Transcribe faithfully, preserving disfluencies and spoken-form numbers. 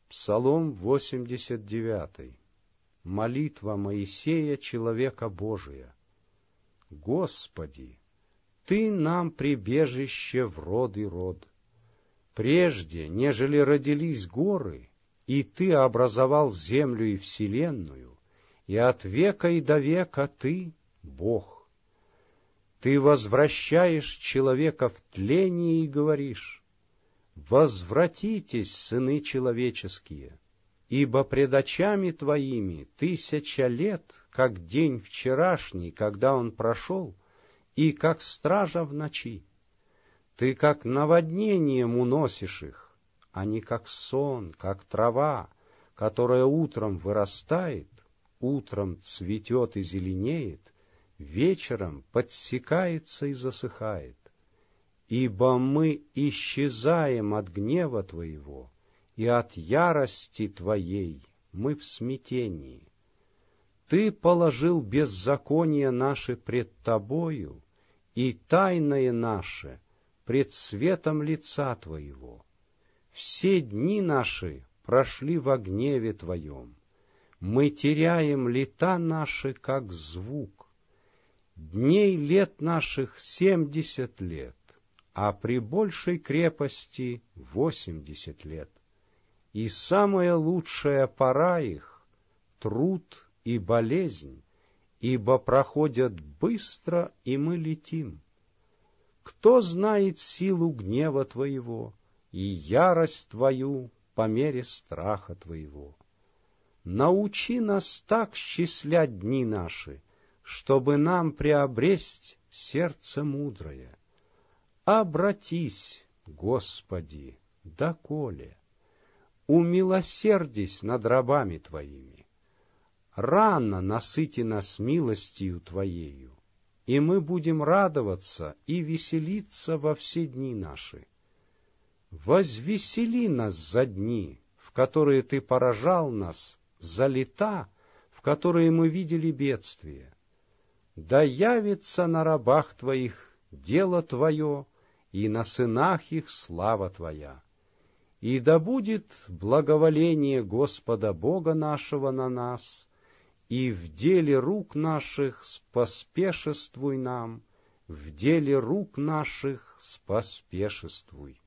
Псалом восемьдесят девятый. Молитва Моисея, человека Божия. Господи, Ты нам прибежище в род и род. Прежде, нежели родились горы, и Ты образовал землю и вселенную, и от века и до века Ты — Бог. Ты возвращаешь человека в тление и говоришь: «Возвратитесь, сыны человеческие, ибо пред очами Твоими тысяча лет, как день вчерашний, когда он прошел, и как стража в ночи. Ты как наводнением уносишь их, а не как сон, как трава, которая утром вырастает, утром цветет и зеленеет, вечером подсекается и засыхает. Ибо мы исчезаем от гнева Твоего, и от ярости Твоей мы в смятении. Ты положил беззаконие наше пред Тобою, и тайное наше пред светом лица Твоего. Все дни наши прошли во гневе Твоем. Мы теряем лета наши, как звук. Дней лет наших семьдесят лет, а при большей крепости восемьдесят лет. И самая лучшая пора их — труд и болезнь, ибо проходят быстро, и мы летим. Кто знает силу гнева Твоего и ярость Твою по мере страха Твоего? Научи нас так счислять дни наши, чтобы нам приобресть сердце мудрое. Обратись, Господи, доколе, умилосердись над рабами Твоими. Рано насыти нас милостью Твоею, и мы будем радоваться и веселиться во все дни наши. Возвесели нас за дни, в которые Ты поражал нас, за лета, в которые мы видели бедствие. Да явится на рабах Твоих дело Твое, и на сынах их слава Твоя. И да будет благоволение Господа Бога нашего на нас, и в деле рук наших споспешествуй нам, в деле рук наших споспешествуй.